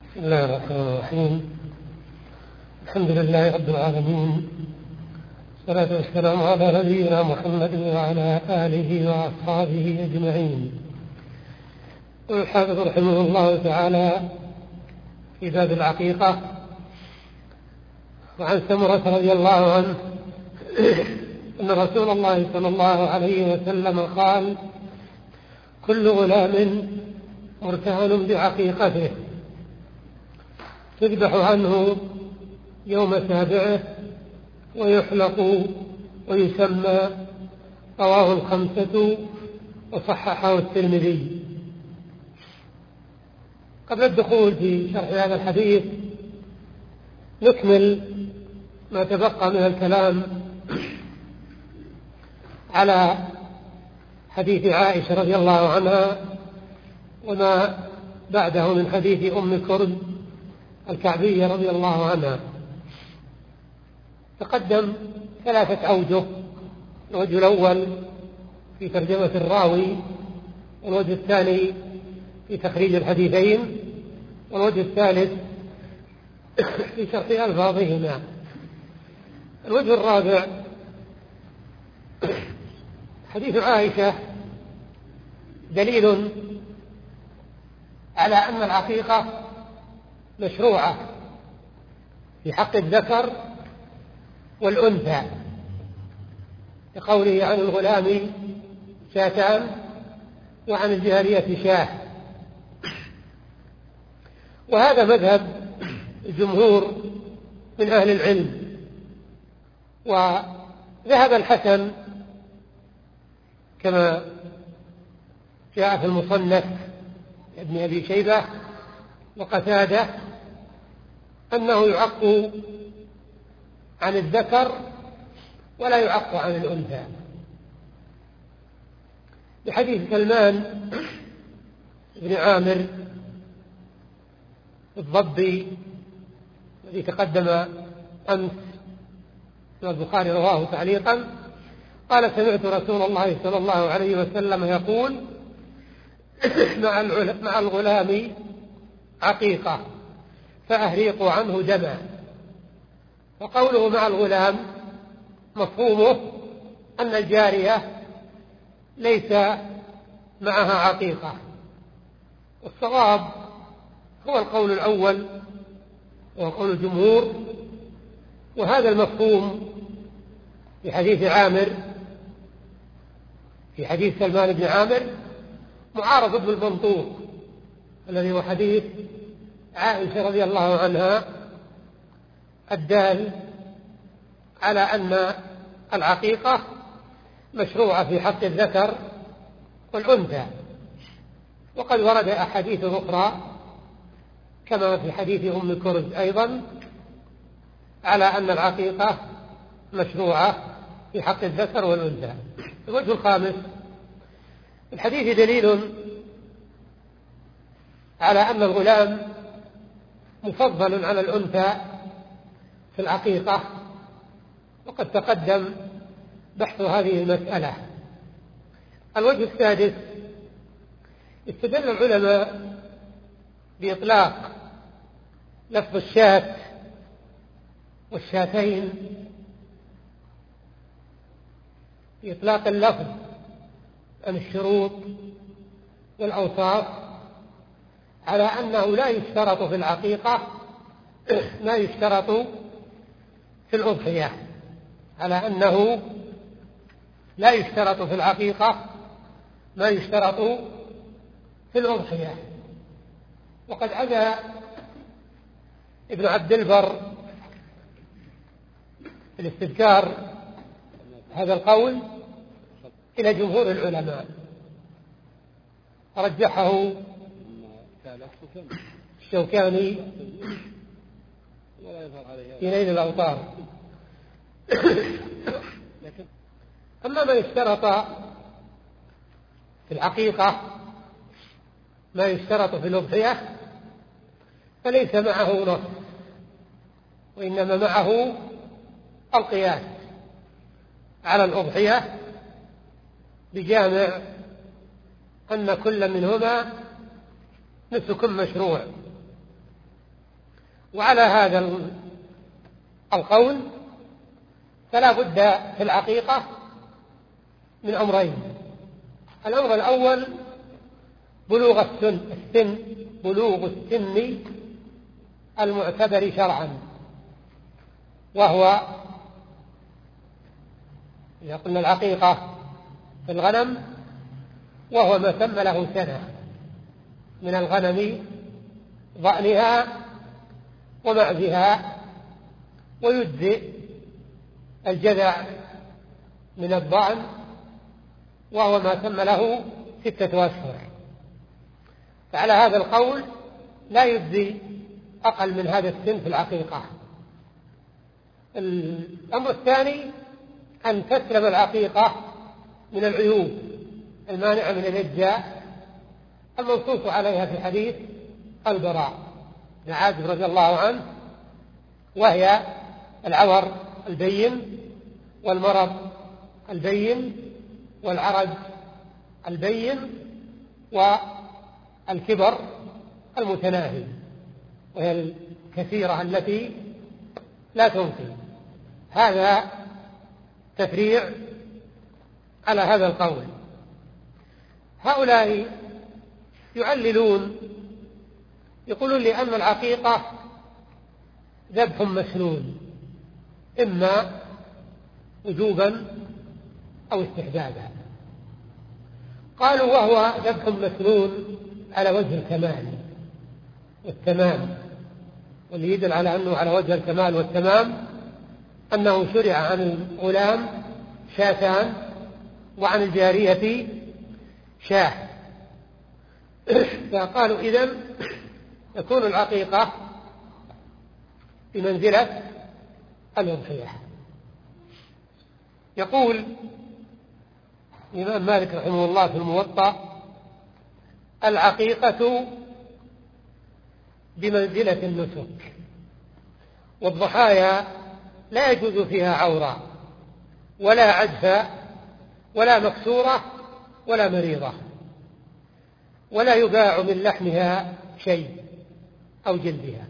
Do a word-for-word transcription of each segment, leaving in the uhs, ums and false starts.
بسم الله الرحمن الرحيم. الحمد لله رب العالمين، والصلاة والسلام على نبينا محمد وعلى آله وأصحابه أجمعين. والحافظ رحمه الله تعالى في باب العقيقة. وعن سمرة رضي الله عنه أن رسول الله صلى الله عليه وسلم قال: كل غلام مرتهن بعقيقته تذبح عنه يوم سابعه ويحلق ويسمى. رواه الخمسة وصححه الترمذي. قبل الدخول في شرح هذا الحديث نكمل ما تبقى من الكلام على حديث عائشة رضي الله عنها وما بعده من حديث أم كرد الكعبية رضي الله عنها. تقدم ثلاثة أوجه: الوجه الأول في ترجمة الراوي، والوجه الثاني في تخريج الحديثين، والوجه الثالث في شرح ألفاظهما. الوجه الرابع حديث عائشة دليل على أن العقيقة مشروعة في حق الذكر والأنثى، لقوله عن الغلام شاتان وعن الجارية شاه. وهذا مذهب الجمهور من أهل العلم. وذهب الحسن كما جاء في المصنف ابن أبي شيبة وقتادة أنه يعق عن الذكر ولا يعق عن الأنثى، بحديث سلمان بن عامر الضبي الذي تقدم أمس والبخاري رواه تعليقا. قال: سمعت رسول الله صلى الله عليه وسلم يقول: مع الغلام عقيقة فأهريقوا عنه دما. فقوله مع الغلام مفهومه أن الجارية ليس معها عقيقة، والصواب هو القول الأول وهو قول الجمهور. وهذا المفهوم في حديث عامر في حديث سلمان بن عامر معارض بالمنطوق الذي هو حديث عائشة رضي الله عنها الدال على أن العقيقة مشروعة في حق الذكر والأنثى. وقد ورد أحاديث أخرى كما في حديث أم كرد أيضا على أن العقيقة مشروعة في حق الذكر والأنثى. الوجه الخامس: الحديث دليل على أن الغلام مفضل على الأنثى في العقيقة، وقد تقدم بحث هذه المسألة. الوجه السادس: استدل العلماء بإطلاق لفظ الشاة والشاتين، بإطلاق اللفظ عن الشروط والأوصاف، على أنه لا يشترط في العقيقة ما يشترط في الأضحية، على أنه لا يشترط في العقيقة ما يشترط في الأضحية. وقد عزى ابن عبد البر في الاستذكار هذا القول إلى جمهور العلماء، رجحه الشوكاني في نيل الأوطار. أما ما يشترط في العقيقة ما يشترط في الأضحية فليس معه نص، وإنما معه القياس على الأضحية بجامع أن كل منهما نسك مشروع، وعلى هذا القول فلا بد في العقيقة من أمرين. الأمر الأول بلوغ السن السن بلوغ السن المعتبر شرعا، وهو إذا قلنا العقيقة في الغنم وهو ما تم له سنة من الغنم ضأنها ومعزها، ويجزئ الجذع من الضأن وهو ما تم له ستة أشهر. فعلى هذا القول لا يجزي أقل من هذا السن في العقيقة. الأمر الثاني أن تسلم العقيقة من العيوب المانعة من الإجزاء المنصوص عليها في حديث البراء بن عازب رضي الله عنه، وهي العور البين والمرض البين والعرج البين والكبر المتناهي، وهي الكثيرة التي لا تنقي. هذا تفريع على هذا القول. هؤلاء يعللون يقولون لأن العقيقة ذبح مسنون إما وجوبا أو استحبابا. قالوا وهو ذبح مسنون على وجه الكمال والتمام، واللي يدل على أنه على وجه الكمال والتمام أنه شرع عن الغلام شاتان وعن الجارية شاه. فقالوا إذن تكون العقيقة بمنزلة الأضحية. يقول الإمام مالك رحمه الله في الموطأ: العقيقة بمنزلة النسك، والضحايا لا يجوز فيها عورة ولا عجفة ولا مكسورة ولا مريضة، ولا يباع من لحمها شيء أو جلدها،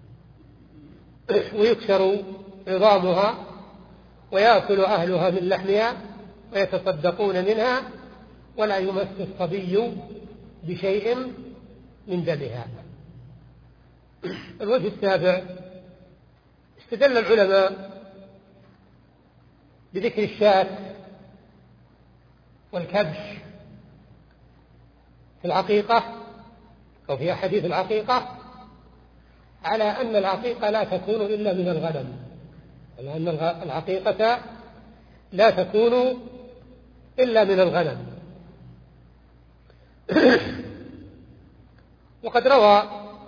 ويكسر عظامها ويأكل أهلها من لحمها ويتصدقون منها، ولا يمس الصبي بشيء من دمها. الوجه السابع: استدل العلماء بذكر الشاة والكبش في العقيقة أو في أحاديث العقيقة على أن العقيقة لا تكون إلا من الغنم، لأن العقيقة لا تكون إلا من الغنم. وقد روى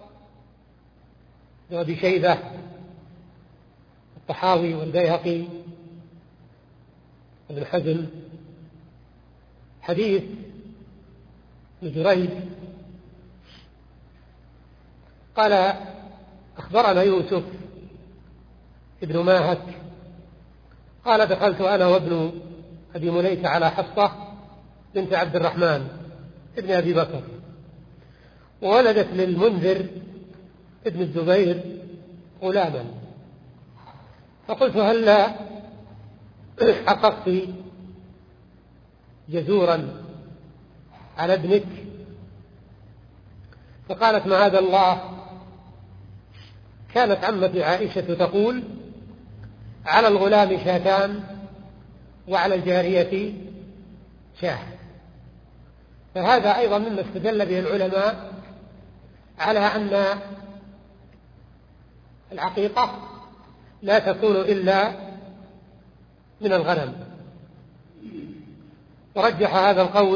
ابن شيبة الطحاوي والبيهقي ابن حزم حديث ابن جريج قال: أخبرنا يوسف ابن ماهك قال: دخلت أنا وابن أبي مليكة على حفصة بنت عبد الرحمن ابن أبي بكر، وولدت للمنذر ابن الزبير غلاما، فقلت: هل حققت جزورا على ابنك؟ فقالت: معاذ الله، كانت عمتي عائشة تقول: على الغلام شاتان وعلى الجارية شاه. فهذا أيضا مما استدل به العلماء على أن العقيقة لا تكون إلا من الغنم. ورجح هذا القول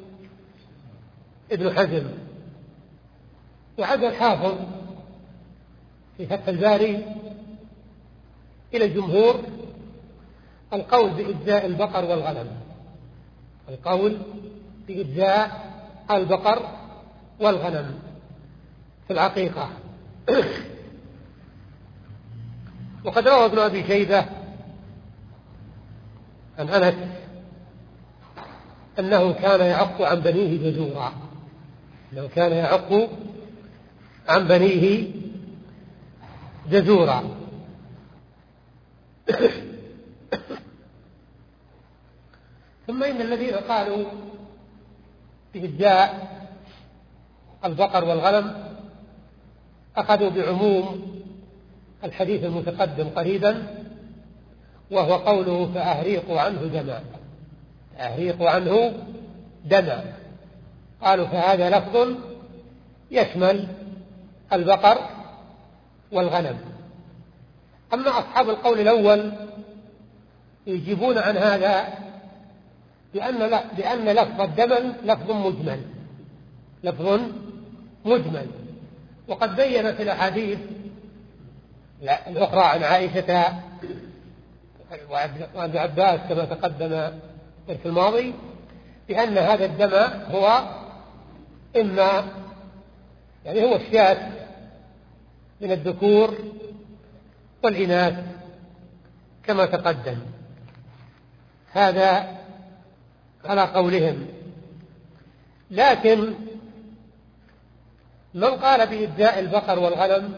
ابن حزم. وعاد الحافظ في فتح الباري إلى الجمهور القول بإجزاء البقر والغنم، القول بإجزاء البقر والغنم في العقيقة. وقد روى ابن أبي شيبة عن أنس أنه كان يعق عن بنيه جزورا، أنه كان يعق عن بنيه جزورا. ثم إن الذين قالوا بإجزاء البقر والغنم أخذوا بعموم الحديث المتقدم قريبا، وهو قوله فأهريق عنه دما، أهريق عنه دما. قالوا فهذا لفظ يشمل البقر والغنم. أما أصحاب القول الأول يجيبون عن هذا بأن, بأن لفظ الدم لفظ مجمل، لفظ مجمل. وقد بين في الأحاديث الأخرى عن عائشة وعن عباس كما تقدم في الماضي بأن هذا الدم هو إما يعني هو الشاة من الذكور والإناث كما تقدم. هذا على قولهم. لكن من قال بإجزاء البقر والغنم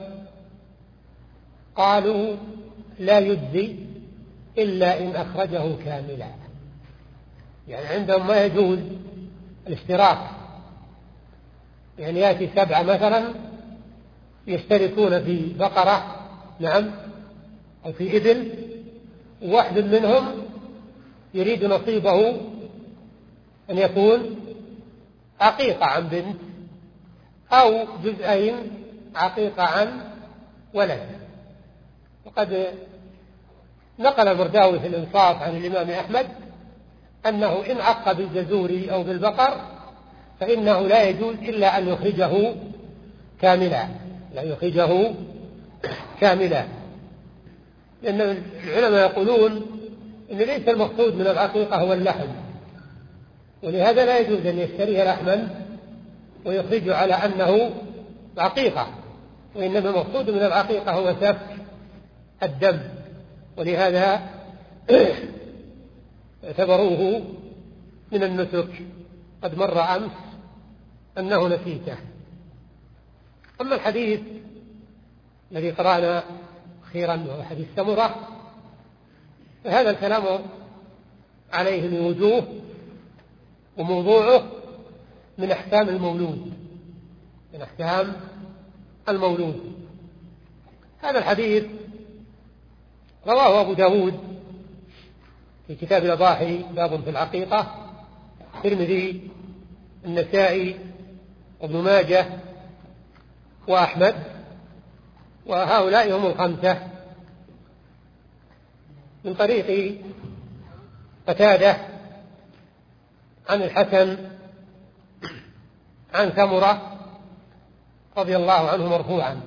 قالوا لا يجزي إلا إن أخرجه كاملا، يعني عندهم ما يجوز الاشتراك، يعني يأتي سبعة مثلا يشتركون في بقرة نعم أو في إبل، وواحد منهم يريد نصيبه أن يكون عقيقة عن بنت أو جزئين عقيقة عن ولد. وقد نقل المرداوي في الإنصاف عن الإمام أحمد أنه إن عق بالجزور أو بالبقر فإنه لا يجوز إلا أن يخرجه كاملا، لا يخرجه كاملا. لأن العلماء يقولون إن ليس المقصود من العقيقة هو اللحم، ولهذا لا يجوز أن يشتري لحما ويخرجه على أنه عقيقة، وإنما المقصود من العقيقة هو سفك الدم، ولهذا اعتبروه من النسك. قد مر أمس أنه نسيته. أما الحديث الذي قرأنا أخيرا وهو حديث سمرة فهذا الكلام عليه من وجوه، وموضوعه من أحكام المولود، من أحكام المولود. هذا الحديث رواه أبو داود في كتاب الأضاحي باب في العقيقة، الترمذي، النسائي، وابن ماجه، وأحمد، وهؤلاء هم الخمسة، من طريق قتادة عن الحسن عن سمرة رضي الله عنه مرفوعا،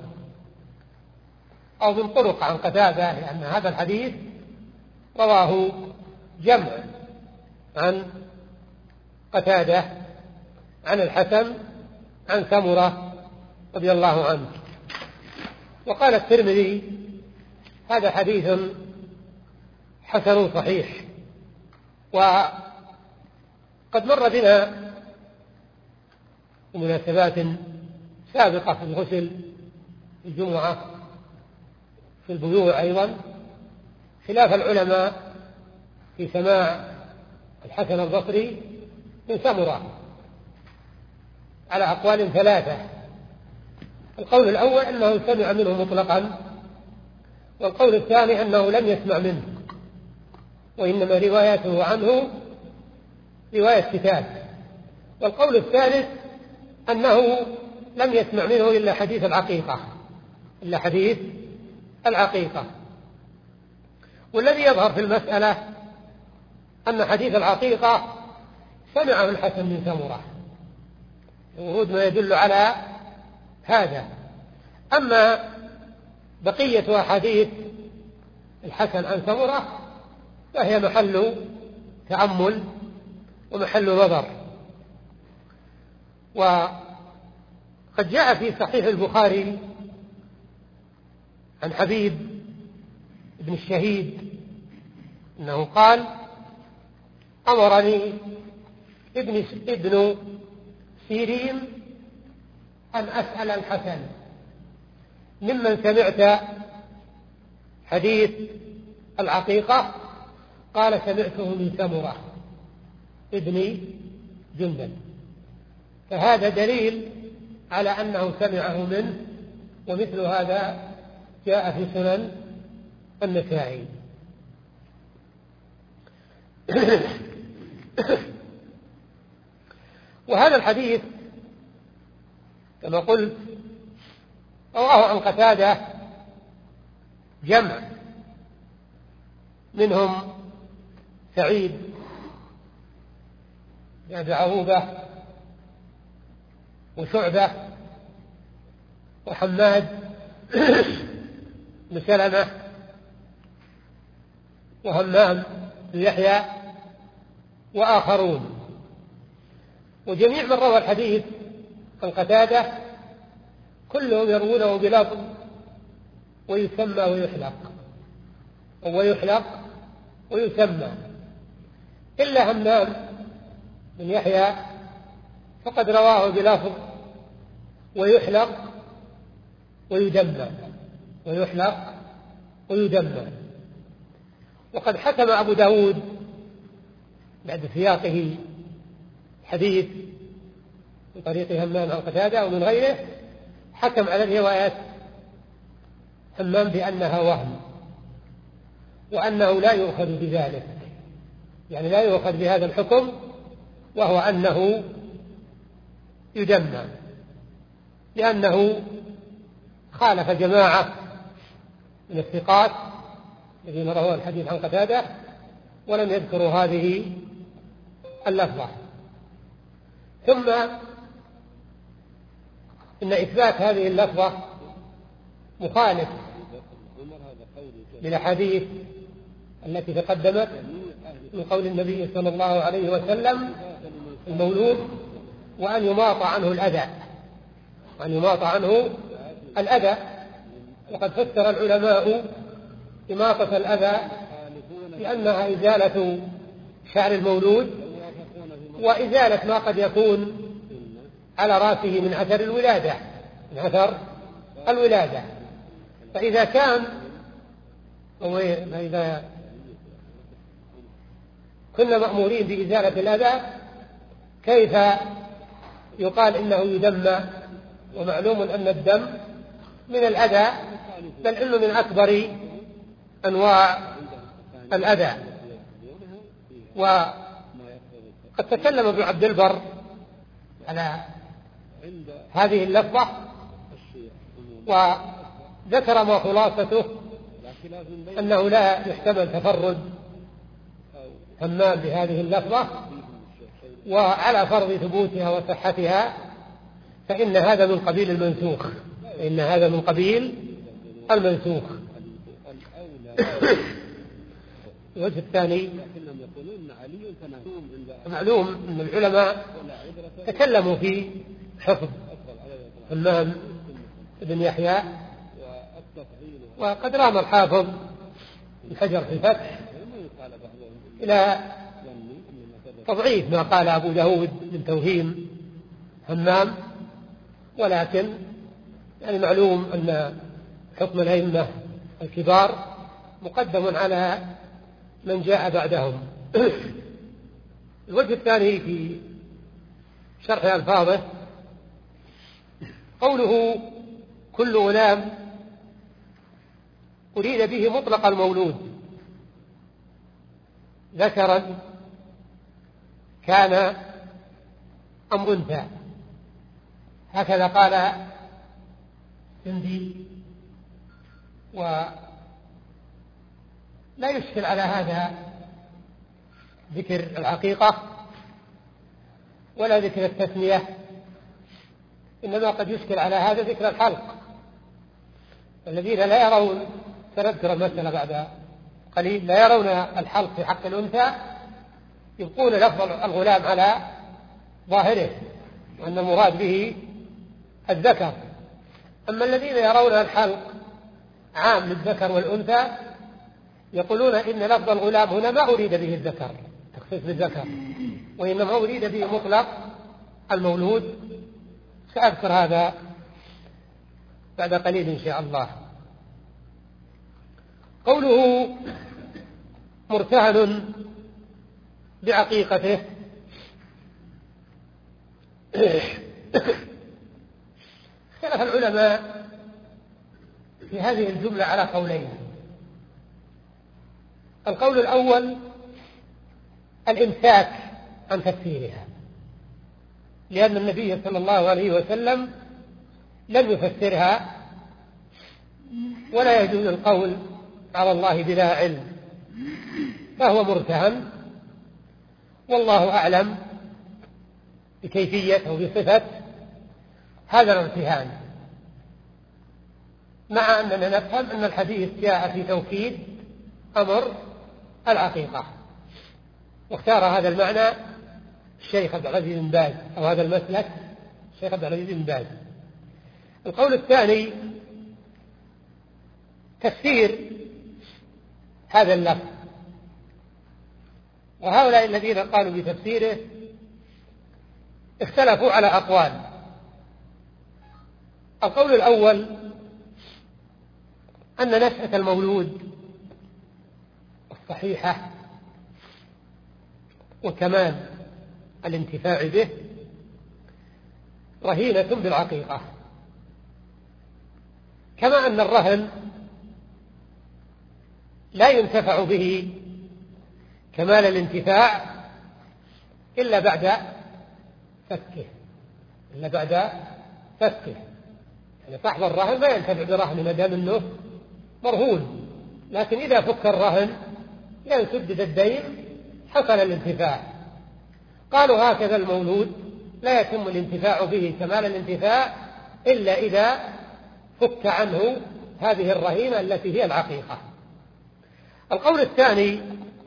أو من طرق عن قتادة، لأن هذا الحديث رواه جمع عن قتادة عن الحسن عن سمرة رضي الله عنه. وقال الترمذي هذا حديث حسن صحيح. وقد مر بنا مناسبات سابقة في الغسل، في الجمعة، في البيوع أيضا، خلاف العلماء في سماع الحسن البصري من سمرة على أقوال ثلاثة. القول الأول أنه سمع منه مطلقا، والقول الثاني أنه لم يسمع منه، وإنما روايته عنه رواية كتاب، والقول الثالث أنه لم يسمع منه إلا حديث العقيقة، إلا حديث العقيقة. والذي يظهر في المسألة أن حديث العقيقة سمعه الحسن من سمرة، ورود ما يدل على هذا. أما بقية أحاديث الحسن عن سمرة فهي محل تأمل ومحل نظر. وقد جاء في صحيح البخاري عن حبيب بن الشهيد أنه قال أمرني ابن ابن سيرين أن أسأل الحسن ممن سمعت حديث العقيقة قال سمعته من سمرة ابن جندب، فهذا دليل على أنه سمعه منه، ومثل هذا جاء في سنن النسائي. وهذا الحديث كما قلت رواه عن قتادة جمع، منهم سعيد بن عروبة وشعبة وحماد بن سلمة وهمام بن يحيى وآخرون، وجميع من روى الحديث عن قتادة كلهم يروونه بلفظ ويسمى ويحلق أو يحلق ويسمى، إلا همام بن يحيى فقد رواه بلفظ ويحلق ويدمى ويحلق ويدمى. وقد حكم أبو داود بعد سياقه حديث من طريق همام عن قتادة ومن غيره، حكم على الروايات همام بأنها وهم، وأنه لا يؤخذ بذلك، يعني لا يؤخذ بهذا الحكم، وهو أنه يدمى، لأنه خالف جماعة من الثقات الذين رووا الحديث عن قتادة ولم يذكروا هذه اللفظة. ثم إن إثبات هذه اللفظة مخالف للأحاديث التي تقدمت من قول النبي صلى الله عليه وسلم المولود وأن يماط عنه الأذى وأن يماط عنه الأذى. وقد فسر العلماء إماطة الأذى بأنها إزالة شعر المولود وإزالة ما قد يكون على رأسه من أثر الولادة من أثر الولادة. فإذا كان فإذا كنا مأمورين بإزالة الأذى كيف يقال إنه يدمى؟ ومعلوم أن الدم من الأذى، بل إنه من أكبر أنواع الأذى. وقد تكلم ابن عبد البر على هذه اللفظة وذكر ما خلاصته أنه لا يحتمل تفرد همام بهذه اللفظة، وعلى فرض ثبوتها وصحتها فإن هذا من قبيل المنسوخ فإن هذا من قبيل المنسوخ. الوجه الثاني معلوم أن العلماء تكلموا في حفظ همام بن يحيى، وقد رام الحافظ الحجر في الفتح إلى تضعيف ما قال أبو داود من توهيم همام، ولكن يعني معلوم أن حكم الأئمة الكبار مقدم على من جاء بعدهم. الوجه الثاني في شرح ألفاظه قوله كل غلام أريد به مطلق المولود ذكرا كان أم أنثى، هكذا قال سندي. ولا يشكل على هذا ذكر العقيقة ولا ذكر التثنية، إنما قد يشكل على هذا ذكر الحلق. الذين لا يرون، سنذكر المسألة بعد قليل، لا يرون الحلق في حق الأنثى يبقون لفظ الغلام على ظاهره وأن المراد به الذكر. أما الذين يرون الحلق عام للذكر والأنثى يقولون إن لفظ الغلام هنا ما أريد به الذكر تخصيص بالذكر، وإنما أريد به مطلق المولود. سأذكر هذا بعد قليل إن شاء الله. قوله مرتهن بعقيقته اختلف العلماء في هذه الجملة على قولين. القول الأول الإمساك عن تفسيرها، لأن النبي صلى الله عليه وسلم لم يفسرها، ولا يجوز القول على الله بلا علم، فهو مرتهن، والله أعلم بكيفية أو بصفة هذا الارتهان، مع أننا نفهم أن الحديث جاء في توكيد أمر العقيقة، واختار هذا المعنى الشيخ عبد العزيز بن باز، أو هذا المسلك الشيخ عبد العزيز بن باز. القول الثاني تفسير هذا اللفظ، وهؤلاء الذين قالوا بتفسيره اختلفوا على أقوال. القول الأول أن نشأة المولود الصحيحة وكمال الانتفاع به رهينة بالعقيقة، كما أن الرهن لا ينتفع به كمال الانتفاع إلا بعد فكه إلا بعد فكه يعني صاحب الرهن ما ينتفع برهن ما دام أنه مرهون، لكن إذا فك الرهن لأن سدد الدين حصل الانتفاع. قالوا هكذا المولود لا يتم الانتفاع به كمال الانتفاع إلا إذا فك عنه هذه الرهينة التي هي العقيقة. القول الثاني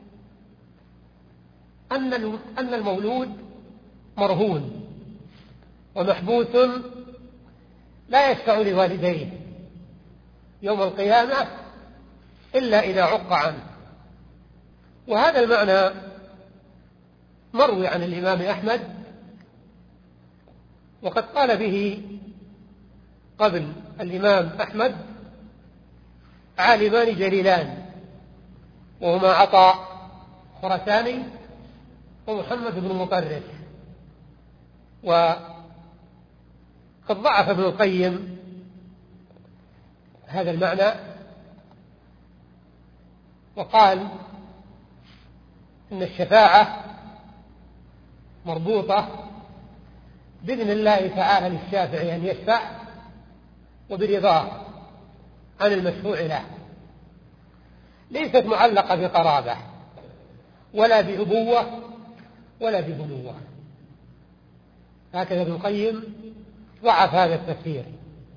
أن المولود مرهون ومحبوس لا يشفع لوالديه يوم القيامة إلا إذا عق عنه، وهذا المعنى مروي عن الإمام أحمد، وقد قال به قبل الإمام أحمد عالمان جليلان، وهما عطاء خرساني ومحمد بن مطرف. وقد ضعف ابن القيم هذا المعنى وقال إن الشفاعة مربوطة بإذن الله تعالى للشافع أن يشفع وبرضاه عن المشفوع له، ليست معلقة بقرابة ولا بأبوة ولا ببنوة. هكذا ابن القيم ضعف هذا التفسير.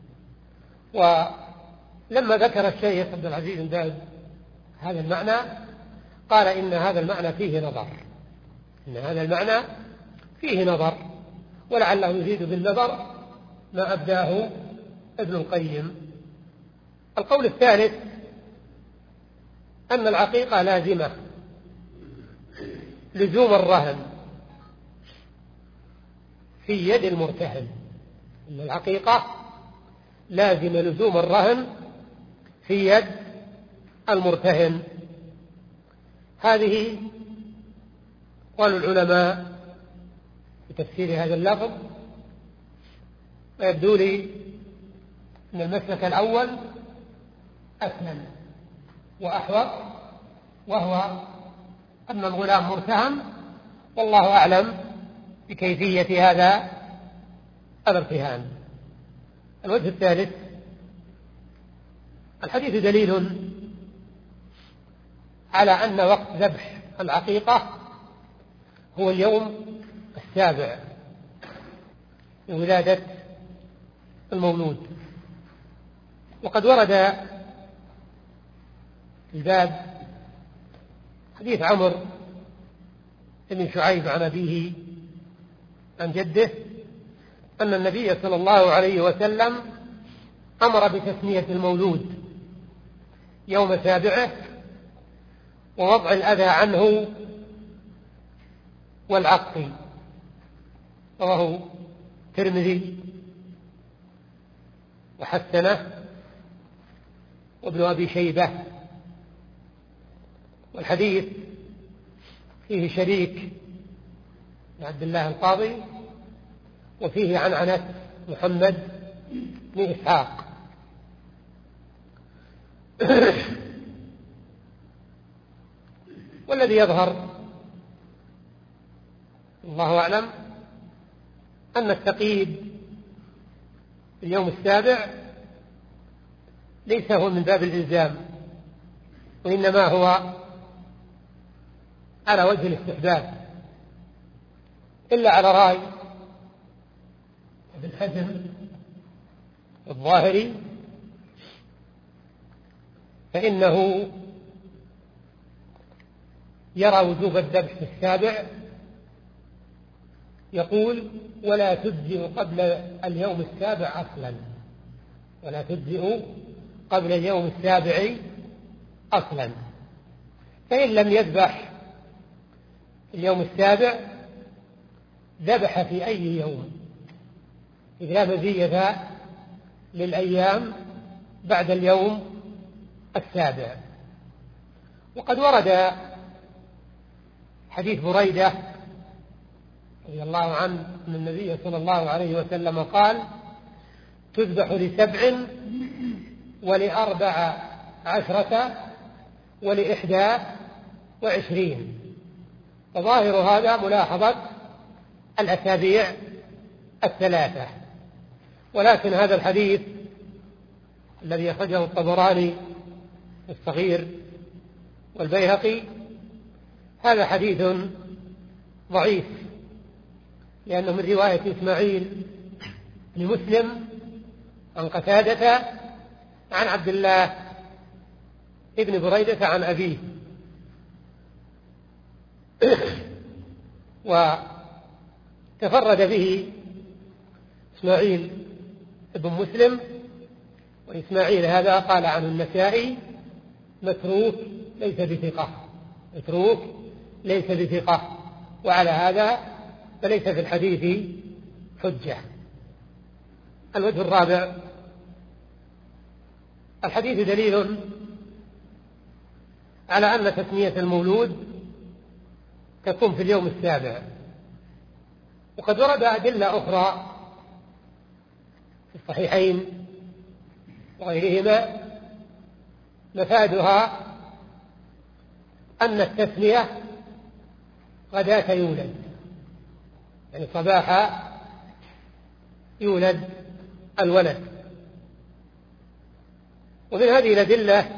ولما ذكر الشيخ عبد العزيز بن باز هذا المعنى قال إن هذا المعنى فيه نظر إن هذا المعنى فيه نظر ولعله يزيد بالنظر ما أبداه ابن القيم. القول الثالث أن العقيقة لازمة لزوم الرهن في يد المرتهن، أن العقيقة لازم لزوم الرهن في يد المرتهن. هذه قال العلماء بتفسير هذا اللفظ، ويبدو لي أن المسلك الأول أسلم وأحوط، وهو أن الغلام مرتهن، والله أعلم بكيفية هذا الارتهان. الوجه الثالث الحديث دليل على أن وقت ذبح العقيقة هو اليوم السابع من ولادة المولود. وقد ورد في الباب حديث عمرو بن شعيب عن أبيه عن جده أن النبي صلى الله عليه وسلم أمر بتسمية المولود يوم سابعه ووضع الأذى عنه والعق. رواه الترمذي وحسنه وابن أبي شيبة والحديث فيه شريك عبد الله القاضي، وفيه عن عنس محمد بن إسحاق. والذي يظهر الله أعلم أن التقييد في اليوم السابع ليس هو من باب الإلزام، وإنما هو على وجه الاستحباب، إلا على رأي ابن حزم الظاهري فإنه يرى وجوب الذبح في السابع، يقول ولا تجزئ قبل اليوم السابع أصلا، ولا تجزئ قبل اليوم السابع أصلا، فإن لم يذبح اليوم السابع ذبح في أي يوم، إذ لا مزية للأيام بعد اليوم السابع. وقد ورد حديث بريدة رضي الله عنه أن النبي صلى الله عليه وسلم قال تذبح لسبع ولأربع عشرة ولإحدى وعشرين. فظاهر هذا ملاحظة الأسابيع الثلاثة، ولكن هذا الحديث الذي أخرجه الطبراني الصغير والبيهقي هذا حديث ضعيف، لأنه من رواية إسماعيل بن مسلم عن قتادة عن عبد الله ابن بريدة عن أبيه، وتفرد به إسماعيل ابن مسلم، وإسماعيل هذا قال عن النسائي متروك ليس بثقة، متروك ليس بثقة، وعلى هذا فليس في الحديث حجة. الوجه الرابع: الحديث دليل على أن تسمية المولود تكون في اليوم السابع، وقد ورد أدلة أخرى في الصحيحين وغيرهما مفادها أن التسمية غداة يولد، يعني صباح يولد الولد. ومن هذه الأدلة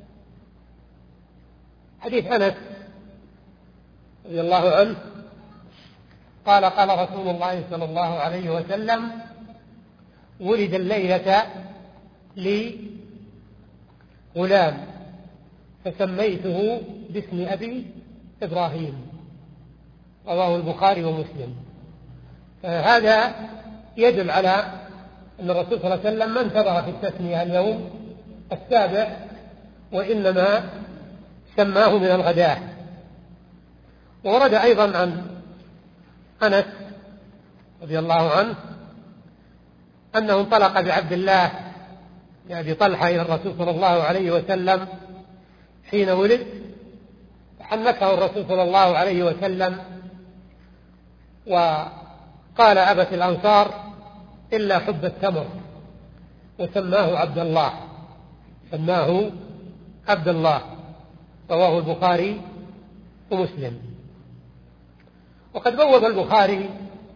حديث أنس رضي الله عنه قال قال رسول الله صلى الله عليه وسلم ولد الليلة لي غلام فسميته باسم أبي إبراهيم، رواه البخاري ومسلم. فهذا يدل على أن الرسول صلى الله عليه وسلم ما انتظر في التسمية اليوم السابع، وإنما سماه من الغداة. وورد أيضا عن أنس رضي الله عنه أنه انطلق بعبد الله يعني طلحة إلى الرسول صلى الله عليه وسلم حين ولد، فحنكه الرسول صلى الله عليه وسلم وقال أبت الأنصار إلا حب التمر، وسماه عبد الله، سماه عبد الله، رواه البخاري ومسلم. وقد بوب البخاري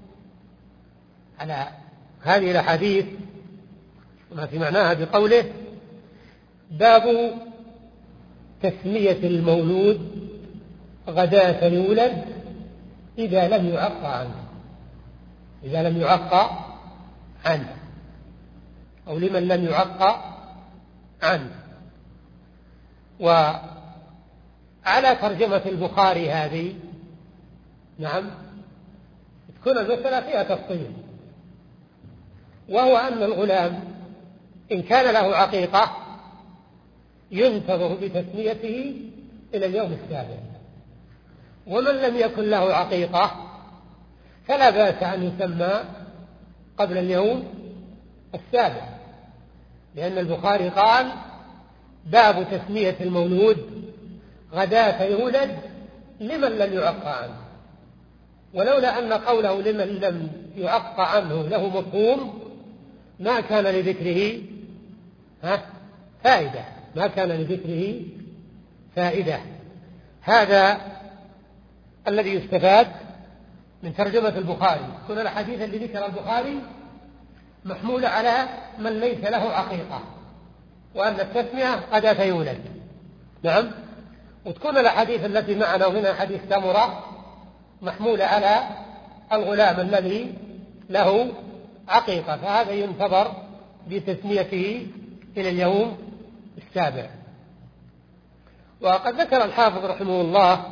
على هذه الأحاديث وما في معناها بقوله باب تسمية المولود غداة يولد إذا لم يعق عنه، إذا لم يعق عنه أو لمن لم يعق عنه. وعلى ترجمة البخاري هذه نعم تكون المسألة فيها تفصيل، وهو أن الغلام إن كان له عقيقة ينتظر بتسميته إلى اليوم السابع، ومن لم يكن له عقيقة فلا بأس أن يسمى قبل اليوم السابع، لأن البخاري قال باب تسمية المولود غداة يولد لمن لم يعق عنه، ولولا أن قوله لمن لم يعق عنه له مفهوم ما كان لذكره ها فائدة، ما كان لذكره فائدة. هذا الذي يستفاد من ترجمة البخاري، كل الحديث اللي ذكر البخاري محمول على من ليس له عقيقة، وأن التسمية غداة يولد. نعم. وتكون الأحاديث التي معنا ومنها حديث سمرة محمولة على الغلام الذي له عقيقة، فهذا ينتظر بتسميته إلى اليوم السابع. وقد ذكر الحافظ رحمه الله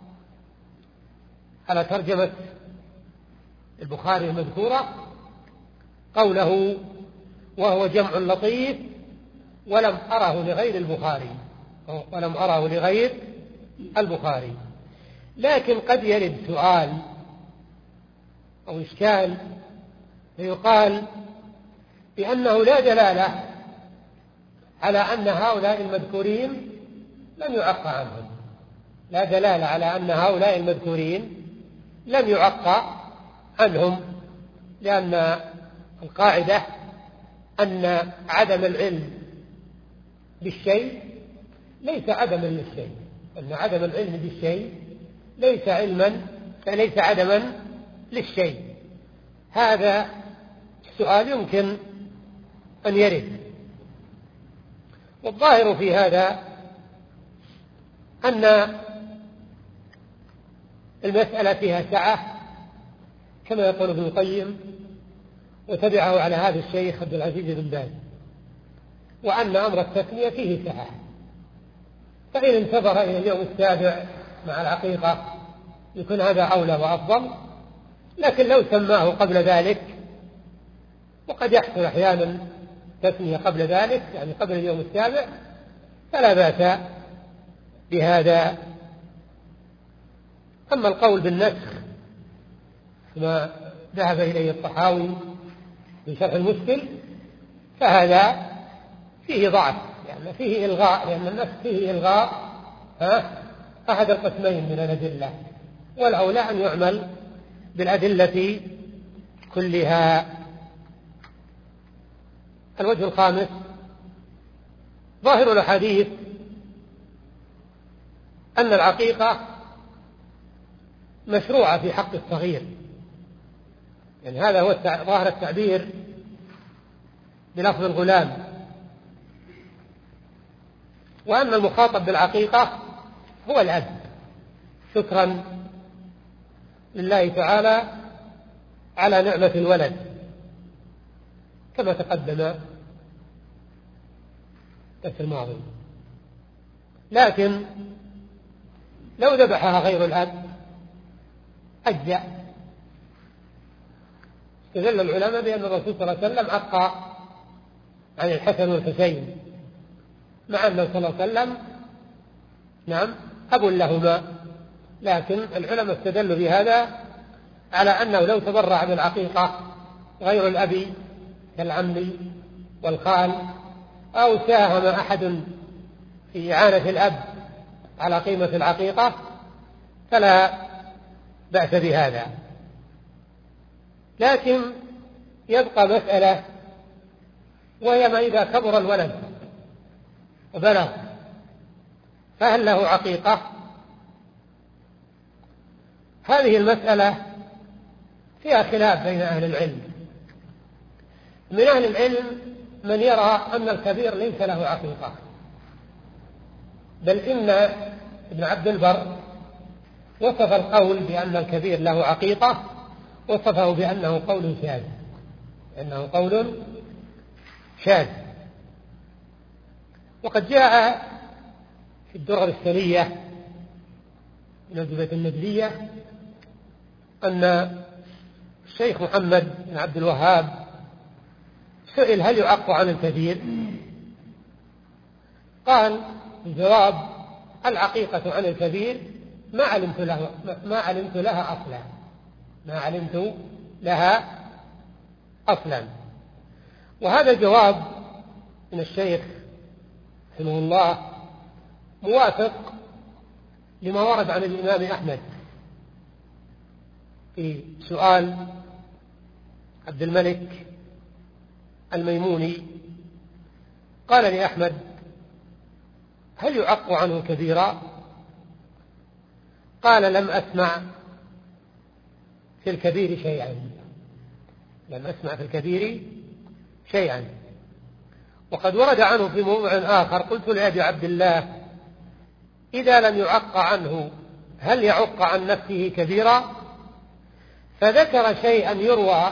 على ترجمة البخاري المذكورة قوله وهو جمع لطيف ولم أره لغير البخاري، ولم أره لغير البخاري. لكن قد يرد سؤال أو إشكال فيقال بأنه لا دلالة على أن هؤلاء المذكورين لم يعق عنهم، لا دلالة على أن هؤلاء المذكورين لم يعق عنهم، لأن القاعدة أن عدم العلم بالشيء ليس عدما للشيء، أن عدم العلم بالشيء ليس علما فليس عدما للشيء. هذا السؤال يمكن أن يرد، والظاهر في هذا أن المسألة فيها سعة كما يقول ابن القيم، وتبعه على هذا الشيخ عبد العزيز بن باز، وأن أمر التسمية فيه سعة، فإن انتظر إلى اليوم السابع مع العقيقة يكون هذا أولى وأفضل. لكن لو سماه قبل ذلك، وقد يحصل أحيانا تسمية قبل ذلك يعني قبل اليوم السابع، فلا بأس بهذا. أما القول بالنسخ ما ذهب إليه الطحاوي في شرح المشكل فهذا فيه ضعف، يعني فيه إلغاء، لأن النسخ فيه إلغاء ها أحد القسمين من الأدلة، والأولى أن يعمل بالأدلة كلها. الوجه الخامس ظاهر الحديث أن العقيقة مشروعة في حق الصغير، يعني هذا هو ظاهر التعبير بلفظ الغلام، وأن المخاطب بالعقيقة هو الأب، شكرا لله تعالى على نعمة الولد كما تقدم في الماضي. لكن لو ذبحها غير الأب أجزأ. استدل العلماء بأن الرسول صلى الله عليه وسلم عقى عن الحسن والحسين، مع أنه صلى الله عليه وسلم نعم أب لهما، لكن العلماء استدلوا بهذا على أنه لو تبرع بالعقيقة غير الأب كالعم والخال، أو ساهم أحد في إعانة الأب على قيمة العقيقة فلا بأس بهذا. لكن يبقى مسألة، وهي ما إذا كبر الولد وبلغ فهل له عقيقة؟ هذه المسألة فيها خلاف بين أهل العلم. من أهل العلم من يرى أن الكبير ليس له عقيقة، بل إن ابن عبد البر وصف القول بأن الكبير له عقيقة وصفه بأنه قول شاذ، إنه قول شاذ. وقد جاء في الدرر السنية من الجبهة النجدية أن الشيخ محمد بن عبد الوهاب سئل هل يعق عن الكبير؟ قال الجواب العقيقة عن الكبير ما علمت له ما علمت لها أصلا ما علمت لها أصلا. وهذا جواب من الشيخ رحمه الله موافق لما ورد عن الإمام أحمد في سؤال عبد الملك الميموني، قال لأحمد: هل يعق عنه كبيرا؟ قال: لم أسمع في الكبير شيئا، لم أسمع في الكبير شيئا. وقد ورد عنه في موضع آخر: قلت لأبي عبد الله: إذا لم يعق عنه هل يعق عن نفسه كبيرا؟ فذكر شيئا يروى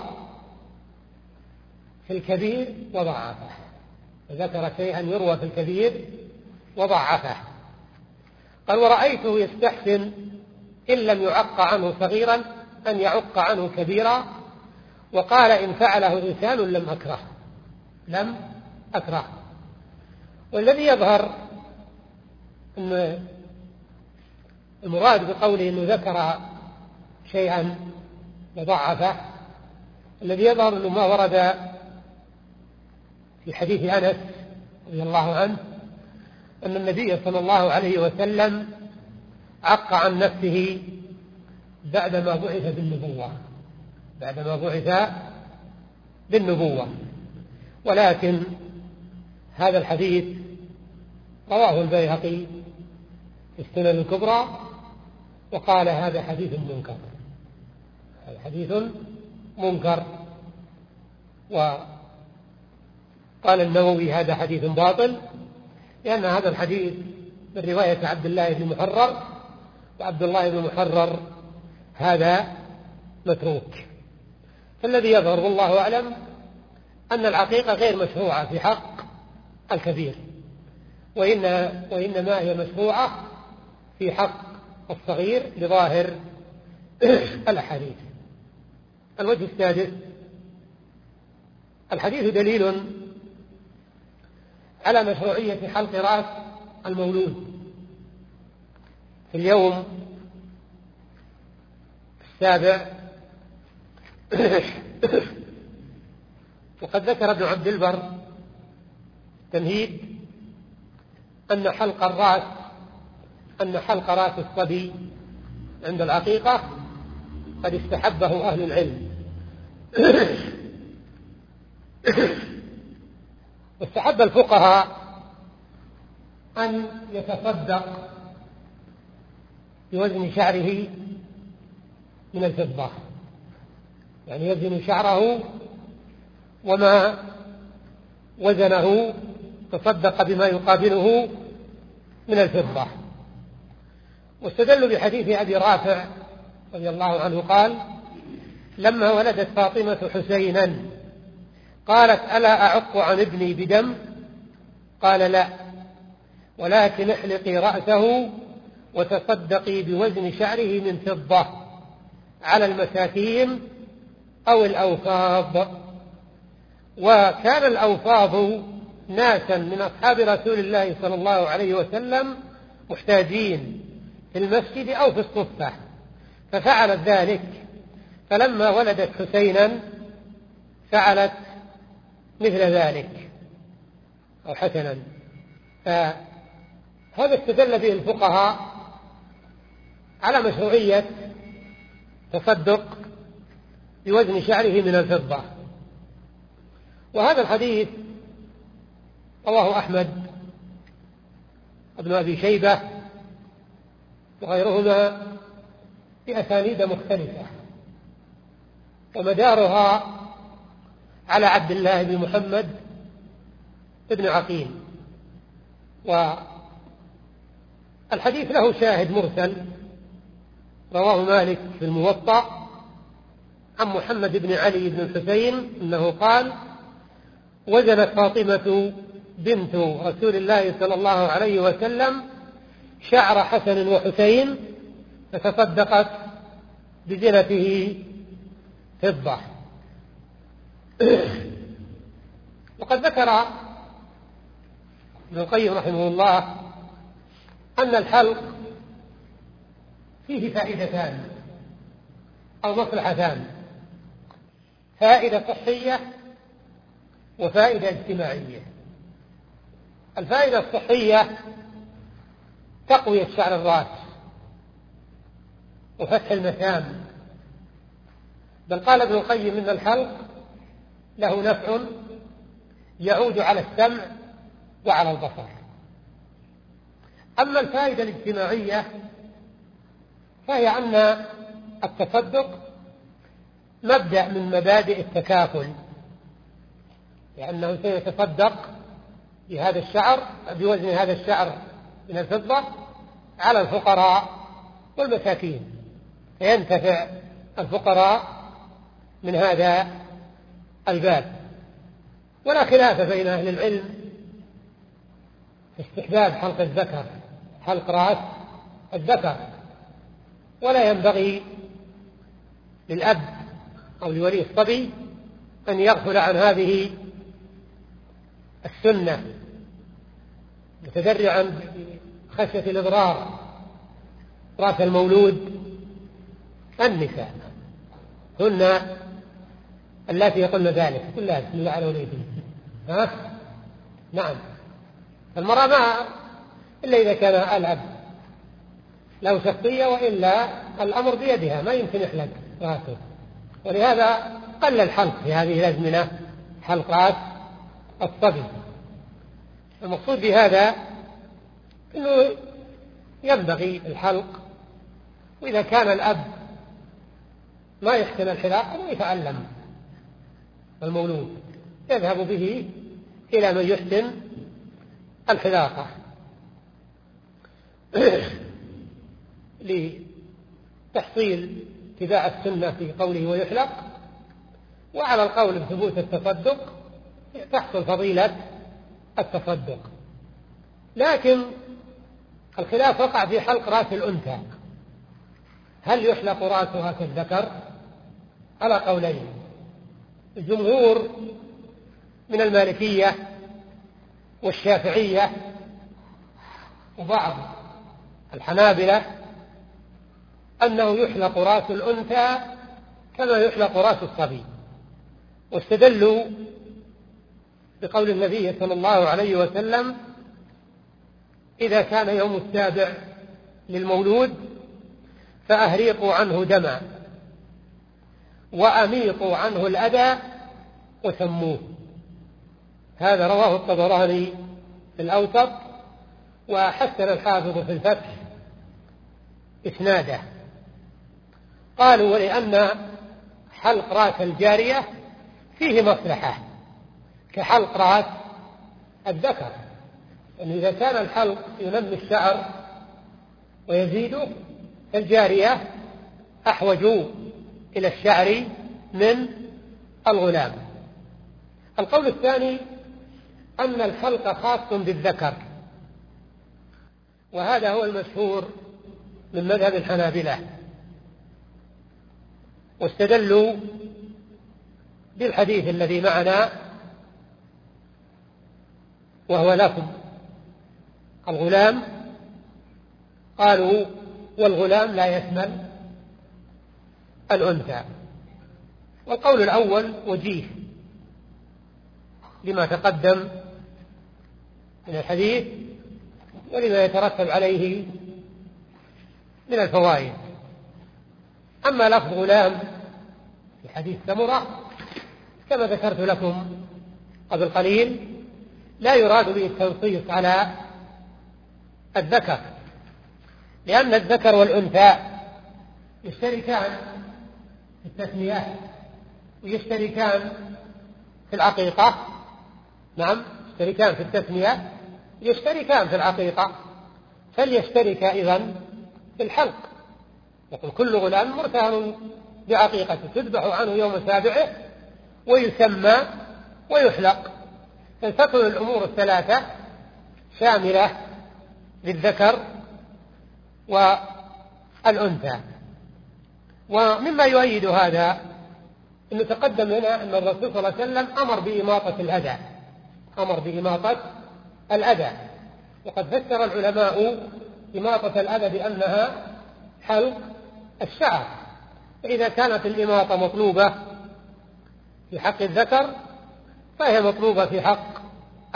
في الكبير وضعفه، فذكر شيئا يروى في الكبير وضعفه. قال: ورأيته يستحسن إن لم يعق عنه صغيرا أن يعق عنه كبيرا، وقال: إن فعله إنسان لم أكره لم أكره. والذي يظهر أن المراد بقوله أنه ذكر شيئا وضعفه، الذي يظهر أنه ما ورد في حديث أنس رضي الله عنه أن النبي صلى الله عليه وسلم عق عن نفسه بعدما بعث بالنبوة بعدما بعث بالنبوة ولكن هذا الحديث رواه البيهقي في السنن الكبرى وقال: هذا حديث منكر هذا حديث منكر وقال النووي: هذا حديث باطل، لأن هذا الحديث من رواية عبد الله بن محرر، وعبد الله بن محرر هذا متروك. فالذي يظهر والله أعلم أن العقيقة غير مشروعة في حق الكبير، وإن وإنما هي مشروعة في حق الصغير لظاهر الأحاديث. الوجه السادس: الحديث دليل على مشروعية حلق رأس المولود في اليوم السابع. وقد ذكر ابن عبد البر تمهيد أن حلق الرأس أن حلق رأس الصبي عند العقيقة قد استحبه أهل العلم. واستحب الفقهاء أن يتصدق بوزن شعره من الفضة، يعني يزن شعره وما وزنه تصدق بما يقابله من الفضة. واستدلوا بحديث أبي رافع رضي الله عنه قال: لما ولدت فاطمة حسينا قالت: ألا أعق عن ابني بدم؟ قال: لا، ولكن احلقي رأسه وتصدقي بوزن شعره من فضة على المساكين أو الأوفاض. وكان الأوفاض ناسا من أصحاب رسول الله صلى الله عليه وسلم محتاجين في المسجد أو في الصفة، ففعلت ذلك. فلما ولدت حسينا فعلت مثل ذلك أو حسنا. فهذا استدل به الفقهاء على مشروعية تصدق بوزن شعره من الفضة. وهذا الحديث رواه أحمد ابن أبي شيبة وغيرهما بأسانيد مختلفة، ومدارها على عبد الله بن محمد بن عقيل. والحديث له شاهد مرسل رواه مالك في الموطأ عن محمد بن علي بن الحسين أنه قال: وزنت فاطمة بنت رسول الله صلى الله عليه وسلم شعر حسن وحسين فتصدقت بزنته فضة. وقد ذكر ابن القيم رحمه الله أن الحلق فيه فائدتان أو مصلحتان: فائدة صحية وفائدة اجتماعية. الفائدة الصحية تقوية شعر الرأس وفتح المسام. بل قال ابن القيم إن الحلق له نفع يعود على السمع وعلى البصر. أما الفائدة الاجتماعية فهي أن التصدق مبدأ من مبادئ التكافل، لأنه سيتصدق بهذا الشعر بوزن هذا الشعر من الفضة على الفقراء والمساكين، فينتفع الفقراء من هذا الباب. ولا خلاف بين أهل العلم في استحباب حلق الذكر، حلق رأس الذكر، ولا ينبغي للأب أو لولي الصبي أن يغفل عن هذه السنة متذرعا خشية الإضرار. رأس المولود النساء هن اللاتي يقولن ذلك. كلها بسم الله على وليدهم. ها؟ نعم. المرأة ما إلا إذا كان الأب له شخصية، وإلا الأمر بيدها، ما يمكن يحلق رأسه. ولهذا قل الحلق في هذه الأزمنة، حلق رأس الصبي. المقصود بهذا أنه ينبغي الحلق، وإذا كان الأب ما يحسن الحلاقة لا يتعلم المولود، يذهب به إلى من يحسن الحلاقة لتحصيل اتباع السنة في قوله ويحلق. وعلى القول بثبوت التصدق تحصل فضيلة التصدق. لكن الخلاف وقع في حلق رأس الأنثى، هل يحلق رأسها كالذكر؟ على قولين. الجمهور من المالكية والشافعية وبعض الحنابلة أنه يحلق رأس الأنثى كما يحلق رأس الصبي، واستدلوا بقول النبي صلى الله عليه وسلم: إذا كان يوم السابع للمولود فأهريقوا عنه دما وأميطوا عنه الأذى وسموه. هذا رواه الطبراني في الأوسط، وحسن الحافظ في الفتح إسناده. قالوا: ولأن حلق رأس الجارية فيه مصلحة كحلق رأس الذكر، أن إذا كان الحلق ينمي الشعر ويزيده فالجارية أحوج إلى الشعر من الغلام. القول الثاني أن الحلق خاص بالذكر، وهذا هو المشهور من مذهب الحنابلة، واستدلوا بالحديث الذي معنا وهو لفظ الغلام. قالوا: والغلام لا يشمل الأنثى. والقول الأول وجيه لما تقدم من الحديث ولما يترتب عليه من الفوائد. أما لفظ غلام في حديث سمرة كما ذكرت لكم قبل قليل لا يراد به التنصيص على الذكر، لأن الذكر والأنثى يشتركان في التسمية ويشتركان في العقيقة. نعم، يشتركان في التسمية يشتركان في العقيقة، فليشترك أيضا في الحلق. يقول: كل غلام مرتهن بعقيقته تذبح عنه يوم سابعه ويسمى ويحلق. فتكون الأمور الثلاثة شاملة للذكر والأنثى. ومما يؤيد هذا أنه تقدم لنا أن الرسول صلى الله عليه وسلم أمر بإماطة الأذى أمر بإماطة الأذى وقد فسر العلماء إماطة الأذى بأنها حلق الشعر. فإذا كانت الإماطة مطلوبة في حق الذكر فهي مطلوبة في حق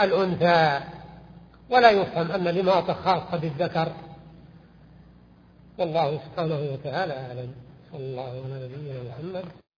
الأنثى، ولا يفهم أن الإماطة خاصة بالذكر والله سبحانه وتعالى أعلم. صلى الله على نبينا محمد.